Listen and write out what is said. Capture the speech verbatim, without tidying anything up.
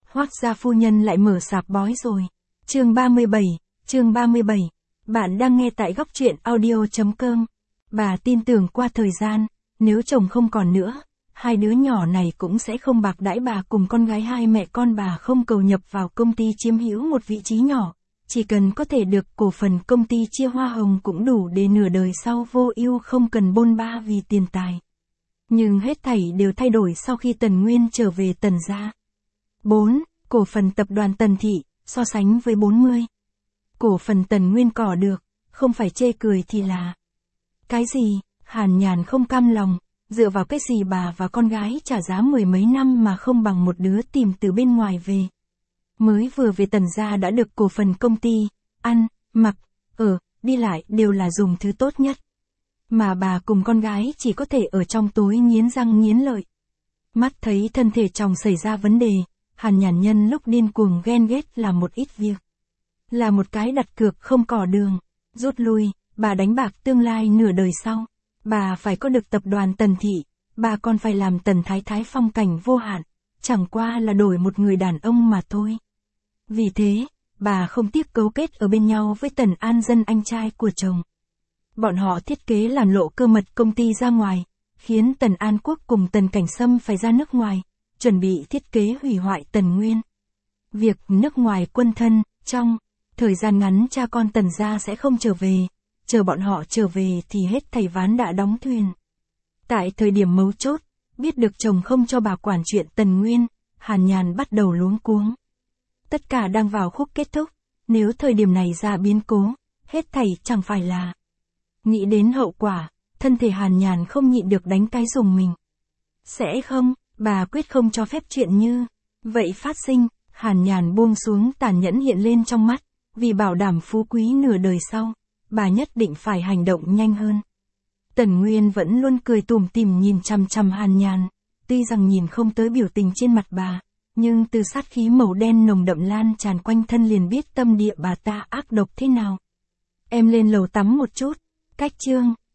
Hoác gia phu nhân lại mở sạp bói rồi. Chương ba mươi bảy, chương ba mươi bảy. Bạn đang nghe tại góc truyện audio chấm com. Bà tin tưởng qua thời gian, nếu chồng không còn nữa, hai đứa nhỏ này cũng sẽ không bạc đãi bà cùng con gái hai mẹ con bà không cầu nhập vào công ty chiếm hữu một vị trí nhỏ. Chỉ cần có thể được cổ phần công ty chia hoa hồng cũng đủ để nửa đời sau vô ưu không cần bôn ba vì tiền tài. Nhưng hết thảy đều thay đổi sau khi Tần Nguyên trở về Tần gia. bốn. Cổ phần tập đoàn Tần Thị, so sánh với bốn mươi. Cổ phần Tần Nguyên cỏ được, không phải chê cười thì là. Cái gì? Hàn Nhàn không cam lòng, dựa vào cái gì bà và con gái trả giá mười mấy năm mà không bằng một đứa tìm từ bên ngoài về. Mới vừa về Tần gia đã được cổ phần công ty, ăn, mặc, ở, đi lại đều là dùng thứ tốt nhất. Mà bà cùng con gái chỉ có thể ở trong tối nghiến răng nghiến lợi. Mắt thấy thân thể chồng xảy ra vấn đề, Hàn Nhàn nhân lúc điên cuồng ghen ghét làm một ít việc. Là một cái đặt cược không cỏ đường, rút lui, bà đánh bạc tương lai nửa đời sau. Bà phải có được tập đoàn Tần Thị, bà còn phải làm Tần Thái Thái phong cảnh vô hạn, chẳng qua là đổi một người đàn ông mà thôi. Vì thế, bà không tiếc cấu kết ở bên nhau với Tần An Dân anh trai của chồng. Bọn họ thiết kế làm lộ cơ mật công ty ra ngoài, khiến Tần An Quốc cùng Tần Cảnh Sâm phải ra nước ngoài, chuẩn bị thiết kế hủy hoại Tần Nguyên. Việc nước ngoài quân thân, trong thời gian ngắn cha con Tần gia sẽ không trở về, chờ bọn họ trở về thì hết thảy ván đã đóng thuyền. Tại thời điểm mấu chốt, biết được chồng không cho bà quản chuyện Tần Nguyên, Hàn Nhàn bắt đầu luống cuống. Tất cả đang vào khúc kết thúc, nếu thời điểm này ra biến cố, hết thảy chẳng phải là. Nghĩ đến hậu quả, thân thể Hàn Nhàn không nhịn được đánh cái rùng mình. Sẽ không, bà quyết không cho phép chuyện như vậy phát sinh. Hàn Nhàn buông xuống tàn nhẫn hiện lên trong mắt, vì bảo đảm phú quý nửa đời sau, bà nhất định phải hành động nhanh hơn. Tần Nguyên vẫn luôn cười tủm tỉm nhìn chằm chằm Hàn Nhàn, tuy rằng nhìn không tới biểu tình trên mặt bà, nhưng từ sát khí màu đen nồng đậm lan tràn quanh thân liền biết tâm địa bà ta ác độc thế nào. Em lên lầu tắm một chút. Cách chương